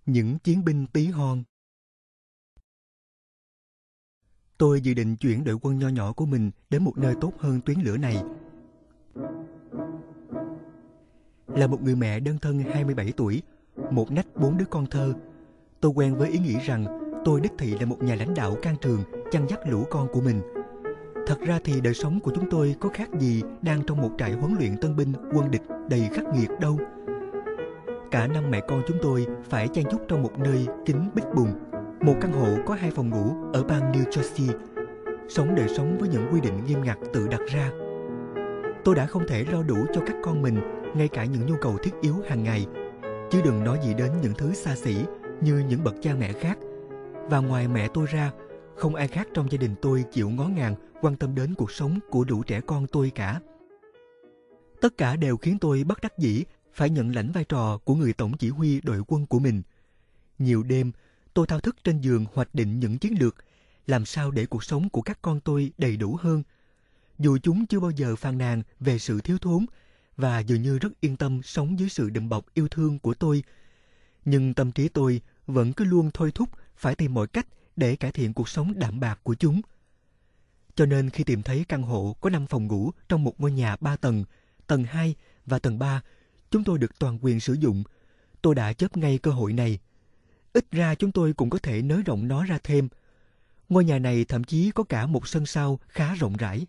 Những chiến binh tí hon. Tôi dự định chuyển đội quân nho nhỏ của mình đến một nơi tốt hơn tuyến lửa này. Là một người mẹ đơn thân 27 tuổi, một nách 4 đứa con thơ, tôi quen với ý nghĩ rằng tôi đích thị là một nhà lãnh đạo can trường chăn dắt lũ con của mình. Thật ra thì đời sống của chúng tôi có khác gì đang trong một trại huấn luyện tân binh quân địch đầy khắc nghiệt đâu. Cả năm mẹ con chúng tôi phải chen chúc trong một nơi kín bít bùng, một căn hộ có 2 phòng ngủ ở bang New Jersey, sống đời sống với những quy định nghiêm ngặt tự đặt ra. Tôi đã không thể lo đủ cho các con mình ngay cả những nhu cầu thiết yếu hàng ngày, chứ đừng nói gì đến những thứ xa xỉ như những bậc cha mẹ khác. Và ngoài mẹ tôi ra, không ai khác trong gia đình tôi chịu ngó ngàng quan tâm đến cuộc sống của đủ trẻ con tôi cả. Tất cả đều khiến tôi bất đắc dĩ phải nhận lãnh vai trò của người tổng chỉ huy đội quân của mình. Nhiều đêm, tôi thao thức trên giường hoạch định những chiến lược làm sao để cuộc sống của các con tôi đầy đủ hơn. Dù chúng chưa bao giờ phàn nàn về sự thiếu thốn và dường như rất yên tâm sống dưới sự đùm bọc yêu thương của tôi, nhưng tâm trí tôi vẫn cứ luôn thôi thúc phải tìm mọi cách để cải thiện cuộc sống đạm bạc của chúng. Cho nên khi tìm thấy căn hộ có 5 phòng ngủ trong một ngôi nhà 3 tầng, tầng 2 và tầng 3, chúng tôi được toàn quyền sử dụng, tôi đã chớp ngay cơ hội này. Ít ra chúng tôi cũng có thể nới rộng nó ra thêm. Ngôi nhà này thậm chí có cả một sân sau khá rộng rãi.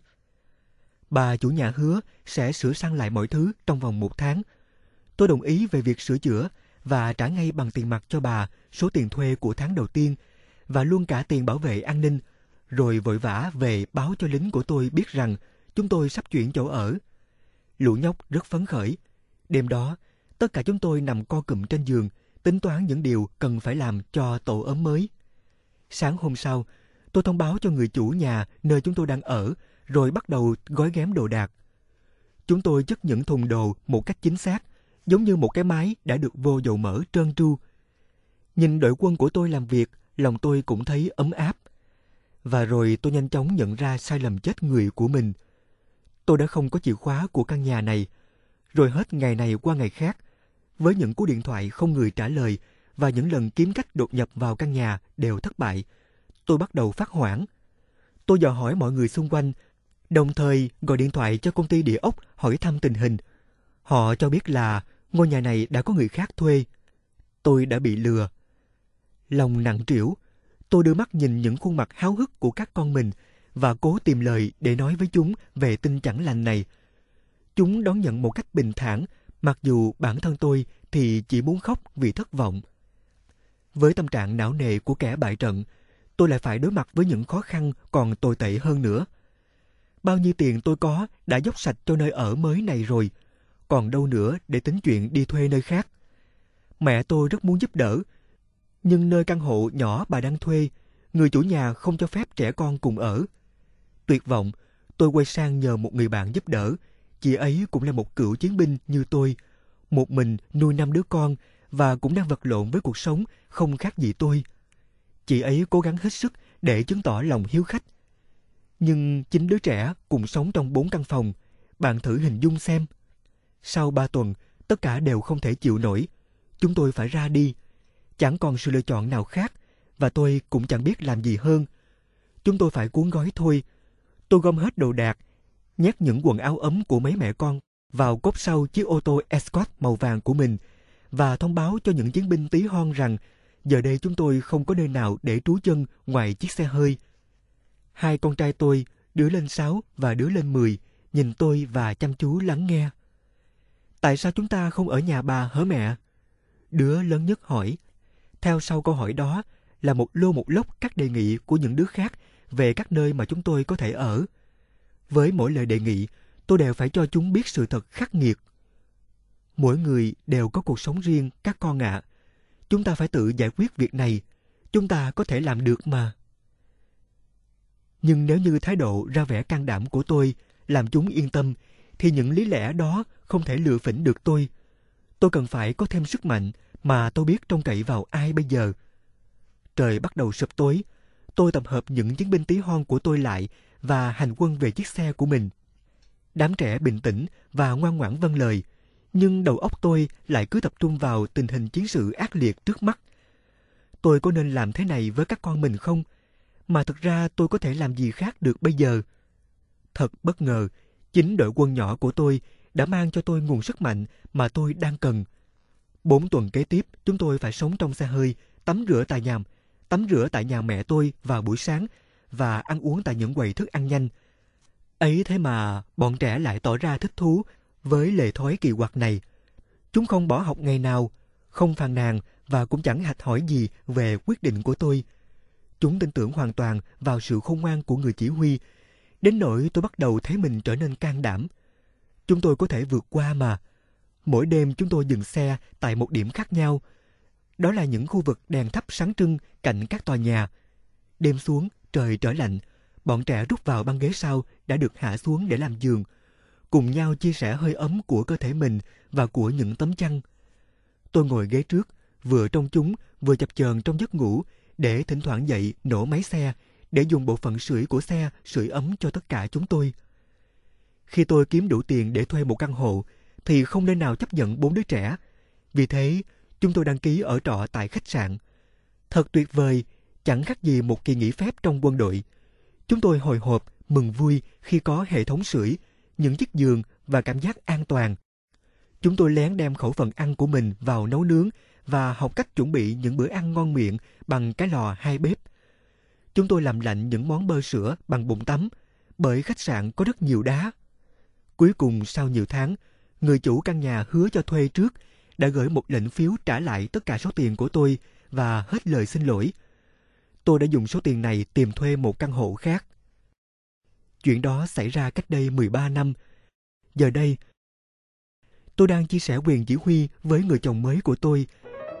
Bà chủ nhà hứa sẽ sửa sang lại mọi thứ trong vòng 1 tháng. Tôi đồng ý về việc sửa chữa và trả ngay bằng tiền mặt cho bà số tiền thuê của tháng đầu tiên và luôn cả tiền bảo vệ an ninh, rồi vội vã về báo cho lính của tôi biết rằng chúng tôi sắp chuyển chỗ ở. Lũ nhóc rất phấn khởi. Đêm đó, tất cả chúng tôi nằm co cụm trên giường, tính toán những điều cần phải làm cho tổ ấm mới. Sáng hôm sau, tôi thông báo cho người chủ nhà nơi chúng tôi đang ở, rồi bắt đầu gói ghém đồ đạc. Chúng tôi chất những thùng đồ một cách chính xác, giống như một cái máy đã được vô dầu mỡ trơn tru. Nhìn đội quân của tôi làm việc, lòng tôi cũng thấy ấm áp. Và rồi tôi nhanh chóng nhận ra sai lầm chết người của mình. Tôi đã không có chìa khóa của căn nhà này. Rồi hết ngày này qua ngày khác, với những cú điện thoại không người trả lời và những lần kiếm cách đột nhập vào căn nhà đều thất bại, tôi bắt đầu phát hoảng. Tôi dò hỏi mọi người xung quanh, đồng thời gọi điện thoại cho công ty địa ốc hỏi thăm tình hình. Họ cho biết là ngôi nhà này đã có người khác thuê. Tôi đã bị lừa. Lòng nặng trĩu, tôi đưa mắt nhìn những khuôn mặt háo hức của các con mình và cố tìm lời để nói với chúng về tin chẳng lành này. Chúng đón nhận một cách bình thản, mặc dù bản thân tôi thì chỉ muốn khóc vì thất vọng. Với tâm trạng não nề của kẻ bại trận, tôi lại phải đối mặt với những khó khăn còn tồi tệ hơn nữa. Bao nhiêu tiền tôi có đã dốc sạch cho nơi ở mới này rồi, còn đâu nữa để tính chuyện đi thuê nơi khác. Mẹ tôi rất muốn giúp đỡ, nhưng nơi căn hộ nhỏ bà đang thuê, người chủ nhà không cho phép trẻ con cùng ở. Tuyệt vọng, tôi quay sang nhờ một người bạn giúp đỡ. Chị ấy cũng là một cựu chiến binh như tôi, một mình nuôi 5 đứa con và cũng đang vật lộn với cuộc sống không khác gì tôi. Chị ấy cố gắng hết sức để chứng tỏ lòng hiếu khách. Nhưng 9 đứa trẻ cùng sống trong 4 căn phòng, bạn thử hình dung xem. Sau 3 tuần, tất cả đều không thể chịu nổi. Chúng tôi phải ra đi. Chẳng còn sự lựa chọn nào khác, và tôi cũng chẳng biết làm gì hơn. Chúng tôi phải cuốn gói thôi. Tôi gom hết đồ đạc, nhét những quần áo ấm của mấy mẹ con vào cốp sau chiếc ô tô Escort màu vàng của mình và thông báo cho những chiến binh tí hon rằng giờ đây chúng tôi không có nơi nào để trú chân ngoài chiếc xe hơi. 2 con trai tôi, đứa lên 6 và đứa lên 10, nhìn tôi và chăm chú lắng nghe. Tại sao chúng ta không ở nhà bà hả mẹ? Đứa lớn nhất hỏi. Theo sau câu hỏi đó là một lô một lốc các đề nghị của những đứa khác về các nơi mà chúng tôi có thể ở. Với mỗi lời đề nghị, tôi đều phải cho chúng biết sự thật khắc nghiệt. Mỗi người đều có cuộc sống riêng, các con ạ. Chúng ta phải tự giải quyết việc này. Chúng ta có thể làm được mà. Nhưng nếu như thái độ ra vẻ can đảm của tôi làm chúng yên tâm, thì những lý lẽ đó không thể lừa phỉnh được tôi. Tôi cần phải có thêm sức mạnh mà tôi biết trông cậy vào ai bây giờ. Trời bắt đầu sụp tối. Tôi tập hợp những chiến binh tí hon của tôi lại và hành quân về chiếc xe của mình. Đám trẻ bình tĩnh và ngoan ngoãn vâng lời, nhưng đầu óc tôi lại cứ tập trung vào tình hình chiến sự ác liệt trước mắt. tôi có nên làm thế này với các con mình không? Mà thực ra tôi có thể làm gì khác được bây giờ? Thật bất ngờ, chính đội quân nhỏ của tôi đã mang cho tôi nguồn sức mạnh mà tôi đang cần. 4 tuần kế tiếp, chúng tôi phải sống trong xe hơi, tắm rửa tại nhà mẹ tôi vào buổi sáng và ăn uống tại những quầy thức ăn nhanh. Ấy thế mà bọn trẻ lại tỏ ra thích thú với lề thói kỳ quặc này. Chúng không bỏ học ngày nào, không phàn nàn và cũng chẳng hạch hỏi gì về quyết định của tôi. Chúng tin tưởng hoàn toàn vào sự khôn ngoan của người chỉ huy, đến nỗi tôi bắt đầu thấy mình trở nên can đảm. Chúng tôi có thể vượt qua mà. Mỗi đêm chúng tôi dừng xe tại một điểm khác nhau. Đó là những khu vực đèn thắp sáng trưng cạnh các tòa nhà. Đêm xuống, trời trở lạnh, bọn trẻ rút vào băng ghế sau đã được hạ xuống để làm giường, cùng nhau chia sẻ hơi ấm của cơ thể mình và của những tấm chăn. Tôi ngồi ghế trước, vừa trông chúng, vừa chập chờn trong giấc ngủ, để thỉnh thoảng dậy nổ máy xe, để dùng bộ phận sưởi của xe sưởi ấm cho tất cả chúng tôi. Khi tôi kiếm đủ tiền để thuê một căn hộ, thì không nơi nào chấp nhận 4 đứa trẻ. Vì thế, chúng tôi đăng ký ở trọ tại khách sạn. Thật tuyệt vời, chẳng khác gì một kỳ nghỉ phép trong quân đội. Chúng tôi hồi hộp, mừng vui khi có hệ thống sưởi, những chiếc giường và cảm giác an toàn. Chúng tôi lén đem khẩu phần ăn của mình vào nấu nướng và học cách chuẩn bị những bữa ăn ngon miệng bằng cái lò 2 bếp. Chúng tôi làm lạnh những món bơ sữa bằng bồn tắm, bởi khách sạn có rất nhiều đá. Cuối cùng, sau nhiều tháng, người chủ căn nhà hứa cho thuê trước đã gửi một lệnh phiếu trả lại tất cả số tiền của tôi và hết lời xin lỗi. Tôi đã dùng số tiền này tìm thuê một căn hộ khác. Chuyện đó xảy ra cách đây 13 năm. Giờ đây, tôi đang chia sẻ quyền chỉ huy với người chồng mới của tôi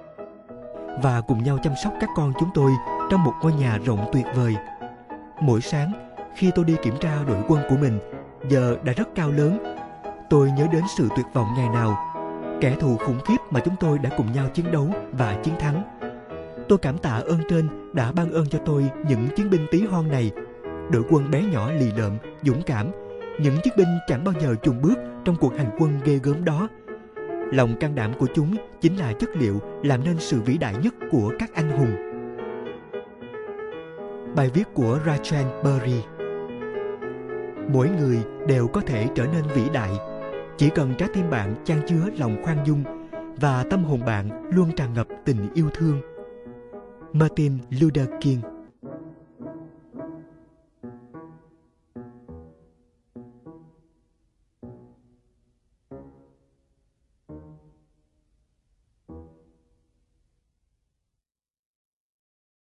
và cùng nhau chăm sóc các con chúng tôi trong một ngôi nhà rộng tuyệt vời. Mỗi sáng, khi tôi đi kiểm tra đội quân của mình, giờ đã rất cao lớn, tôi nhớ đến sự tuyệt vọng ngày nào, kẻ thù khủng khiếp mà chúng tôi đã cùng nhau chiến đấu và chiến thắng. Tôi cảm tạ ơn trên đã ban ơn cho tôi những chiến binh tí hon này, đội quân bé nhỏ lì lợm, dũng cảm, những chiến binh chẳng bao giờ chùn bước trong cuộc hành quân ghê gớm đó. Lòng can đảm của chúng chính là chất liệu làm nên sự vĩ đại nhất của các anh hùng. Bài viết của Rajan Burri. Mỗi người đều có thể trở nên vĩ đại, chỉ cần trái tim bạn chan chứa lòng khoan dung và tâm hồn bạn luôn tràn ngập tình yêu thương. Martin Luther King.